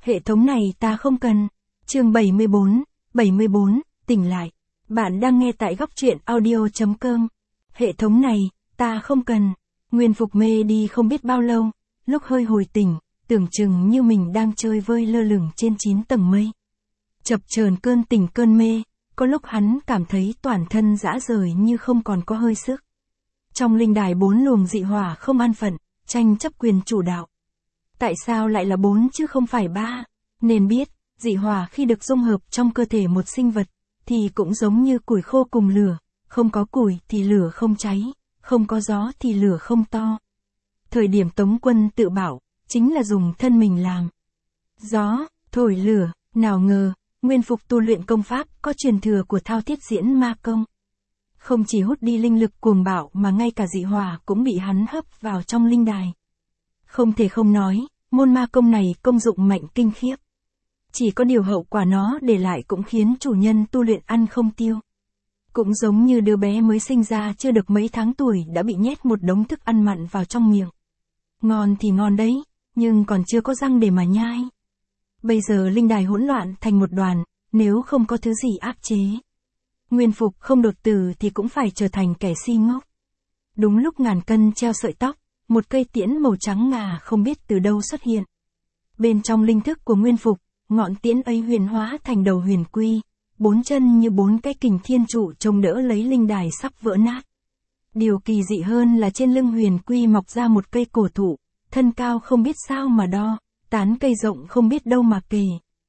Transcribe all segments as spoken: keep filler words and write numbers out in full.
Hệ thống này ta không cần. Chương bảy mươi bốn, bảy mươi bốn, tỉnh lại. Bạn đang nghe tại góc truyện audio chấm com. Hệ thống này, ta không cần. Nguyên Phục mê đi không biết bao lâu, lúc hơi hồi tỉnh, tưởng chừng như mình đang chơi vơi lơ lửng trên chín tầng mây. Chập chờn cơn tỉnh cơn mê, có lúc hắn cảm thấy toàn thân rã rời như không còn có hơi sức. Trong linh đài bốn luồng dị hỏa không an phận, tranh chấp quyền chủ đạo. Tại sao lại là bốn chứ không phải ba? Nên biết, dị hỏa khi được dung hợp trong cơ thể một sinh vật, thì cũng giống như củi khô cùng lửa, không có củi thì lửa không cháy, không có gió thì lửa không to. Thời điểm Tống Quân tự bảo, chính là dùng thân mình làm gió, thổi lửa, nào ngờ, Nguyên Phục tu luyện công pháp có truyền thừa của Thao Thiết Diễn Ma Công. Không chỉ hút đi linh lực cuồng bạo mà ngay cả dị hỏa cũng bị hắn hấp vào trong linh đài. Không thể không nói, môn ma công này công dụng mạnh kinh khiếp. Chỉ có điều hậu quả nó để lại cũng khiến chủ nhân tu luyện ăn không tiêu. Cũng giống như đứa bé mới sinh ra chưa được mấy tháng tuổi đã bị nhét một đống thức ăn mặn vào trong miệng. Ngon thì ngon đấy, nhưng còn chưa có răng để mà nhai. Bây giờ linh đài hỗn loạn thành một đoàn, nếu không có thứ gì áp chế. Nguyên Phục không đột tử thì cũng phải trở thành kẻ si ngốc. Đúng lúc ngàn cân treo sợi tóc, một cây tiễn màu trắng ngà không biết từ đâu xuất hiện. Bên trong linh thức của Nguyên Phục, ngọn tiễn ấy huyền hóa thành đầu huyền quy, bốn chân như bốn cái kình thiên trụ trông đỡ lấy linh đài sắp vỡ nát. Điều kỳ dị hơn là trên lưng huyền quy mọc ra một cây cổ thụ, thân cao không biết sao mà đo, tán cây rộng không biết đâu mà kề.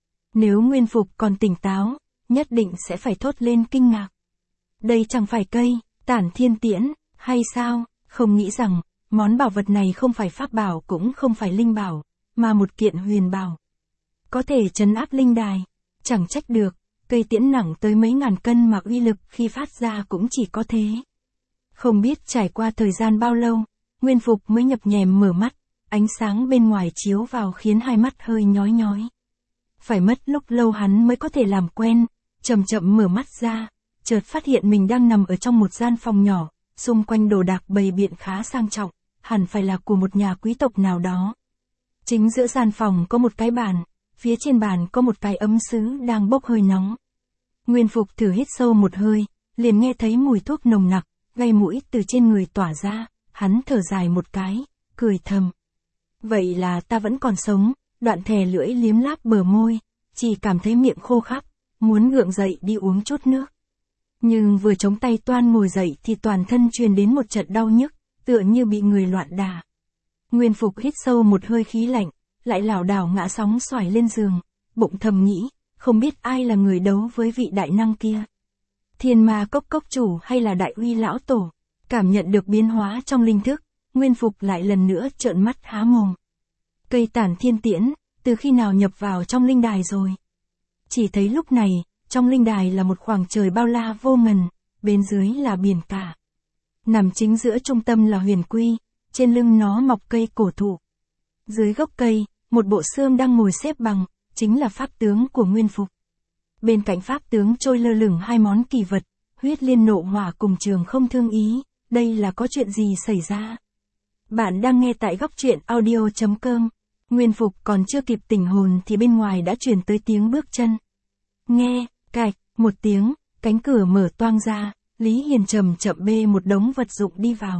Nếu Nguyên Phục còn tỉnh táo, nhất định sẽ phải thốt lên kinh ngạc. Đây chẳng phải cây, Tản Thiên Tiễn, hay sao, không nghĩ rằng, món bảo vật này không phải pháp bảo cũng không phải linh bảo, mà một kiện huyền bảo. Có thể trấn áp linh đài, chẳng trách được, cây tiễn nặng tới mấy ngàn cân mà uy lực khi phát ra cũng chỉ có thế. Không biết trải qua thời gian bao lâu, Nguyên Phục mới nhập nhèm mở mắt, ánh sáng bên ngoài chiếu vào khiến hai mắt hơi nhói nhói. Phải mất lúc lâu hắn mới có thể làm quen, chậm chậm mở mắt ra, chợt phát hiện mình đang nằm ở trong một gian phòng nhỏ, xung quanh đồ đạc bày biện khá sang trọng, hẳn phải là của một nhà quý tộc nào đó. Chính giữa gian phòng có một cái bàn, phía trên bàn có một cái ấm sứ đang bốc hơi nóng. Nguyên Phục thử hít sâu một hơi, liền nghe thấy mùi thuốc nồng nặc, gây mũi từ trên người tỏa ra, hắn thở dài một cái, cười thầm. Vậy là ta vẫn còn sống, đoạn thè lưỡi liếm láp bờ môi, chỉ cảm thấy miệng khô khắp, muốn gượng dậy đi uống chút nước. Nhưng vừa chống tay toan ngồi dậy thì toàn thân truyền đến một trận đau nhức, tựa như bị người loạn đả. Nguyên Phục hít sâu một hơi khí lạnh, lại lảo đảo ngã sóng xoài lên giường, bụng thầm nghĩ, không biết ai là người đấu với vị đại năng kia. Thiên Ma Cốc cốc chủ hay là Đại Uy lão tổ? Cảm nhận được biến hóa trong linh thức, Nguyên Phục lại lần nữa trợn mắt há mồm. Cây Tản Thiên Tiễn, từ khi nào nhập vào trong linh đài rồi? Chỉ thấy lúc này, trong linh đài là một khoảng trời bao la vô ngần, bên dưới là biển cả. Nằm chính giữa trung tâm là huyền quy, trên lưng nó mọc cây cổ thụ. Dưới gốc cây, một bộ xương đang ngồi xếp bằng, chính là pháp tướng của Nguyên Phục. Bên cạnh pháp tướng trôi lơ lửng hai món kỳ vật, huyết liên nộ hỏa cùng trường không thương ý, đây là có chuyện gì xảy ra? Bạn đang nghe tại góc truyện audio chấm com. Nguyên Phục còn chưa kịp tỉnh hồn thì bên ngoài đã truyền tới tiếng bước chân. Nghe, cạch, một tiếng, cánh cửa mở toang ra, Lý Hiền chậm chậm bê một đống vật dụng đi vào.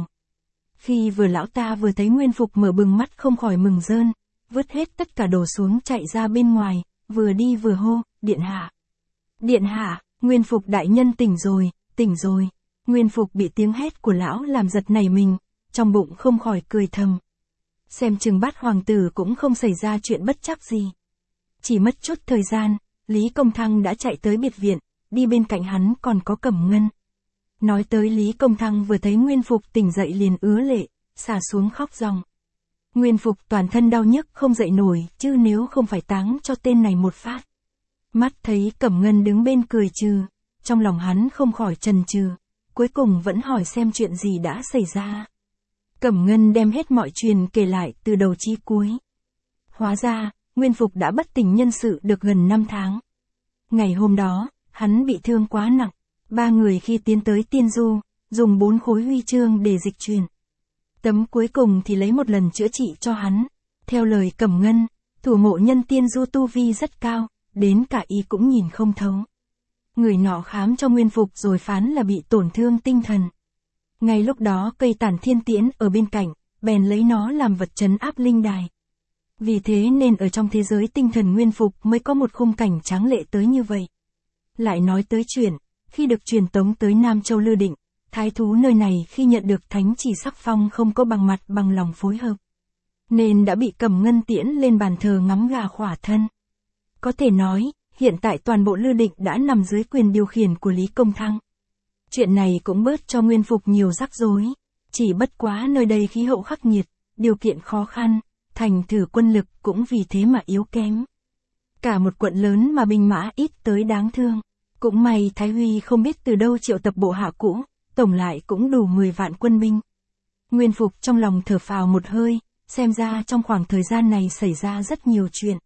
Khi vừa lão ta vừa thấy Nguyên Phục mở bừng mắt không khỏi mừng rơn, vứt hết tất cả đồ xuống chạy ra bên ngoài, vừa đi vừa hô, điện hạ. Điện hạ, Nguyên Phục đại nhân tỉnh rồi, tỉnh rồi. Nguyên Phục bị tiếng hét của lão làm giật nảy mình, trong bụng không khỏi cười thầm. Xem chừng Bát hoàng tử cũng không xảy ra chuyện bất trắc gì. Chỉ mất chút thời gian, Lý Công Thăng đã chạy tới biệt viện, đi bên cạnh hắn còn có Cẩm Ngân. Nói tới Lý Công Thăng vừa thấy Nguyên Phục tỉnh dậy liền ứa lệ, xả xuống khóc ròng. Nguyên Phục toàn thân đau nhức không dậy nổi, chứ nếu không phải táng cho tên này một phát. Mắt thấy Cẩm Ngân đứng bên cười trừ, trong lòng hắn không khỏi chần chừ, cuối cùng vẫn hỏi xem chuyện gì đã xảy ra. Cẩm Ngân đem hết mọi chuyện kể lại từ đầu chí cuối. Hóa ra, Nguyên Phục đã bất tỉnh nhân sự được gần năm tháng. Ngày hôm đó, hắn bị thương quá nặng, ba người khi tiến tới Tiên Du, dùng bốn khối huy chương để dịch chuyển. Tấm cuối cùng thì lấy một lần chữa trị cho hắn. Theo lời Cẩm Ngân, Thủ mộ nhân tiên du tu vi rất cao, đến cả y cũng nhìn không thấu. Người nọ khám cho Nguyên Phục rồi phán là bị tổn thương tinh thần. Ngay lúc đó cây Tản Thiên Tiễn ở bên cạnh, bèn lấy nó làm vật trấn áp linh đài. Vì thế nên ở trong thế giới tinh thần Nguyên Phục mới có một khung cảnh tráng lệ tới như vậy. Lại nói tới chuyện, khi được truyền tống tới Nam Châu Lư Định, thái thú nơi này khi nhận được thánh chỉ sắc phong không có bằng mặt bằng lòng phối hợp, nên đã bị cầm ngân tiễn lên bàn thờ ngắm gà khỏa thân. Có thể nói, hiện tại toàn bộ Lư Định đã nằm dưới quyền điều khiển của Lý Công Thăng. Chuyện này cũng bớt cho Nguyên Phục nhiều rắc rối, chỉ bất quá nơi đây khí hậu khắc nghiệt, điều kiện khó khăn, thành thử quân lực cũng vì thế mà yếu kém. Cả một quận lớn mà binh mã ít tới đáng thương. Cũng may Thái Huy không biết từ đâu triệu tập bộ hạ cũ, tổng lại cũng đủ mười vạn quân binh. Nguyên Phục trong lòng thở phào một hơi, xem ra trong khoảng thời gian này xảy ra rất nhiều chuyện.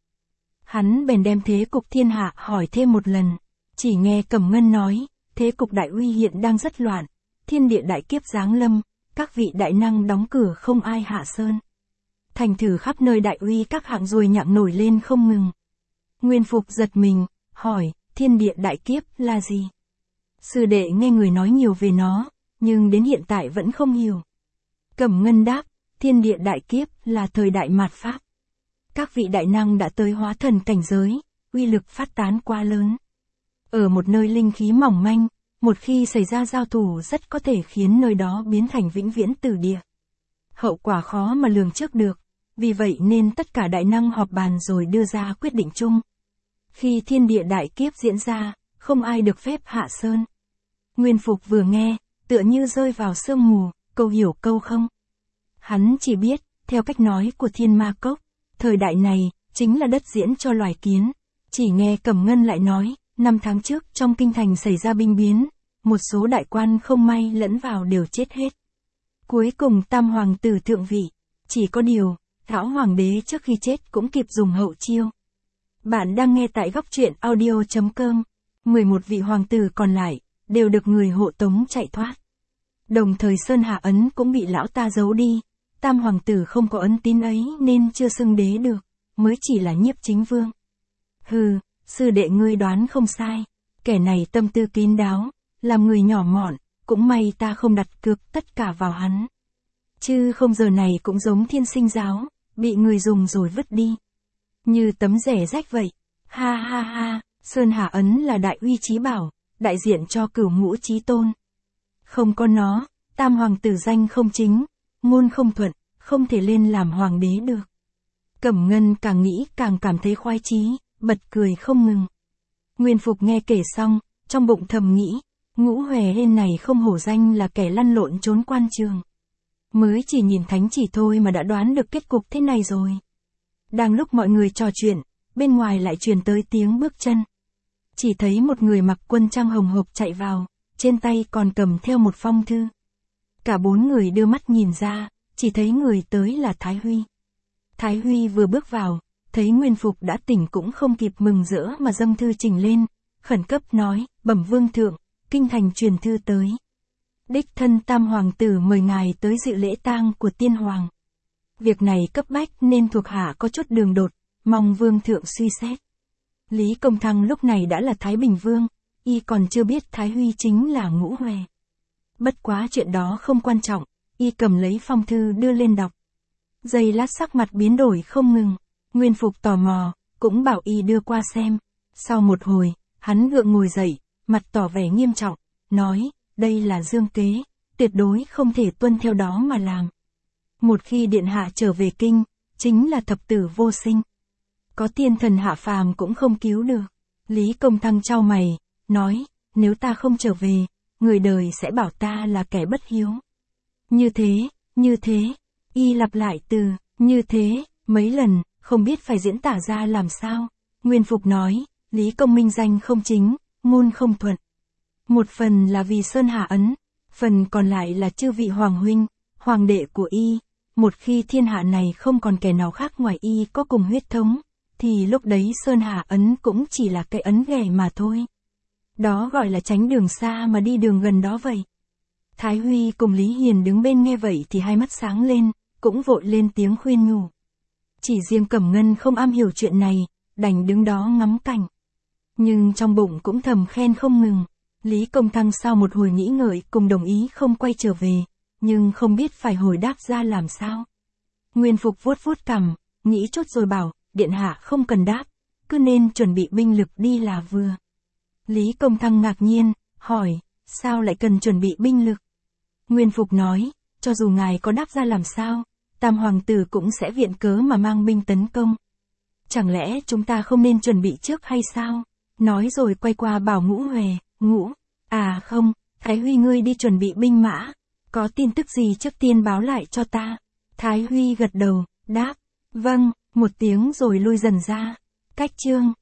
Hắn bèn đem thế cục thiên hạ hỏi thêm một lần, chỉ nghe Cẩm Ngân nói, thế cục đại uy hiện đang rất loạn, thiên địa đại kiếp giáng lâm, các vị đại năng đóng cửa không ai hạ sơn. Thành thử khắp nơi đại uy các hạng ruồi nhặng nổi lên không ngừng. Nguyên Phục giật mình, hỏi, thiên địa đại kiếp là gì? Sư đệ nghe người nói nhiều về nó, nhưng đến hiện tại vẫn không hiểu. Cẩm Ngân đáp, thiên địa đại kiếp là thời đại mạt Pháp. Các vị đại năng đã tới hóa thần cảnh giới, uy lực phát tán quá lớn. Ở một nơi linh khí mỏng manh, một khi xảy ra giao thủ rất có thể khiến nơi đó biến thành vĩnh viễn tử địa. Hậu quả khó mà lường trước được, vì vậy nên tất cả đại năng họp bàn rồi đưa ra quyết định chung. Khi thiên địa đại kiếp diễn ra, không ai được phép hạ sơn. Nguyên Phục vừa nghe, tựa như rơi vào sương mù, câu hiểu câu không. Hắn chỉ biết, theo cách nói của Thiên Ma Cốc, thời đại này, chính là đất diễn cho loài kiến. Chỉ nghe Cẩm Ngân lại nói, năm tháng trước trong kinh thành xảy ra binh biến, một số đại quan không may lẫn vào đều chết hết. Cuối cùng Tam Hoàng tử thượng vị, chỉ có điều, Thảo Hoàng đế trước khi chết cũng kịp dùng hậu chiêu. Bạn đang nghe tại góc truyện audio chấm com, mười một vị hoàng tử còn lại, đều được người hộ tống chạy thoát. Đồng thời Sơn Hà ấn cũng bị lão ta giấu đi, Tam Hoàng tử không có ấn tín ấy nên chưa xưng đế được, mới chỉ là nhiếp chính vương. Hừ, sư đệ ngươi đoán không sai, kẻ này tâm tư kín đáo, làm người nhỏ mọn, cũng may ta không đặt cược tất cả vào hắn. Chứ không giờ này cũng giống Thiên Sinh giáo, bị người dùng rồi vứt đi. Như tấm rẻ rách vậy. Ha ha ha, Sơn Hà ấn là đại uy chí bảo, đại diện cho cửu ngũ chí tôn. Không có nó, Tam Hoàng tử danh không chính, ngôn không thuận, không thể lên làm hoàng đế được. Cẩm Ngân càng nghĩ càng cảm thấy khoái chí, bật cười không ngừng. Nguyên Phục nghe kể xong, trong bụng thầm nghĩ, Ngũ Hòe Hên này không hổ danh là kẻ lăn lộn trốn quan trường. Mới chỉ nhìn thánh chỉ thôi mà đã đoán được kết cục thế này rồi. Đang lúc mọi người trò chuyện, bên ngoài lại truyền tới tiếng bước chân. Chỉ thấy một người mặc quân trang hồng hộc chạy vào, trên tay còn cầm theo một phong thư. Cả bốn người đưa mắt nhìn ra, chỉ thấy người tới là Thái Huy. Thái Huy vừa bước vào, thấy Nguyên Phục đã tỉnh cũng không kịp mừng rỡ mà dâng thư trình lên, khẩn cấp nói, bẩm vương thượng, kinh thành truyền thư tới. Đích thân Tam Hoàng tử mời ngài tới dự lễ tang của tiên hoàng. Việc này cấp bách nên thuộc hạ có chút đường đột, mong vương thượng suy xét. Lý Công Thăng lúc này đã là Thái Bình Vương, y còn chưa biết Thái Huy chính là Ngũ Hòe. Bất quá chuyện đó không quan trọng, y cầm lấy phong thư đưa lên đọc. Giây lát sắc mặt biến đổi không ngừng, Nguyên Phục tò mò, cũng bảo y đưa qua xem. Sau một hồi, hắn gượng ngồi dậy, mặt tỏ vẻ nghiêm trọng, nói, đây là dương kế, tuyệt đối không thể tuân theo đó mà làm. Một khi điện hạ trở về kinh, chính là thập tử vô sinh. Có tiên thần hạ phàm cũng không cứu được. Lý Công Thăng chau mày, nói, nếu ta không trở về, người đời sẽ bảo ta là kẻ bất hiếu. Như thế, như thế, y lặp lại từ, như thế, mấy lần, không biết phải diễn tả ra làm sao. Nguyên Phục nói, Lý Công minh danh không chính, ngôn không thuận. Một phần là vì Sơn Hà ấn, phần còn lại là chư vị hoàng huynh, hoàng đệ của y. Một khi thiên hạ này không còn kẻ nào khác ngoài y có cùng huyết thống, thì lúc đấy Sơn Hà ấn cũng chỉ là cái ấn ghẻ mà thôi. Đó gọi là tránh đường xa mà đi đường gần đó vậy. Thái Huy cùng Lý Hiền đứng bên nghe vậy thì hai mắt sáng lên, cũng vội lên tiếng khuyên nhủ. Chỉ riêng Cẩm Ngân không am hiểu chuyện này, đành đứng đó ngắm cảnh. Nhưng trong bụng cũng thầm khen không ngừng. Lý Công Thăng sau một hồi nghĩ ngợi cùng đồng ý không quay trở về, nhưng không biết phải hồi đáp ra làm sao. Nguyên Phục vuốt vuốt cằm, nghĩ chốt rồi bảo, điện hạ không cần đáp, cứ nên chuẩn bị binh lực đi là vừa. Lý Công Thăng ngạc nhiên, hỏi, sao lại cần chuẩn bị binh lực? Nguyên Phục nói, cho dù ngài có đáp ra làm sao, Tam Hoàng tử cũng sẽ viện cớ mà mang binh tấn công. Chẳng lẽ chúng ta không nên chuẩn bị trước hay sao? Nói rồi quay qua bảo Ngũ Huệ, Ngũ, à không, Thái Huy ngươi đi chuẩn bị binh mã, có tin tức gì trước tiên báo lại cho ta. Thái Huy gật đầu, đáp, vâng, một tiếng rồi lui dần ra. Cách chương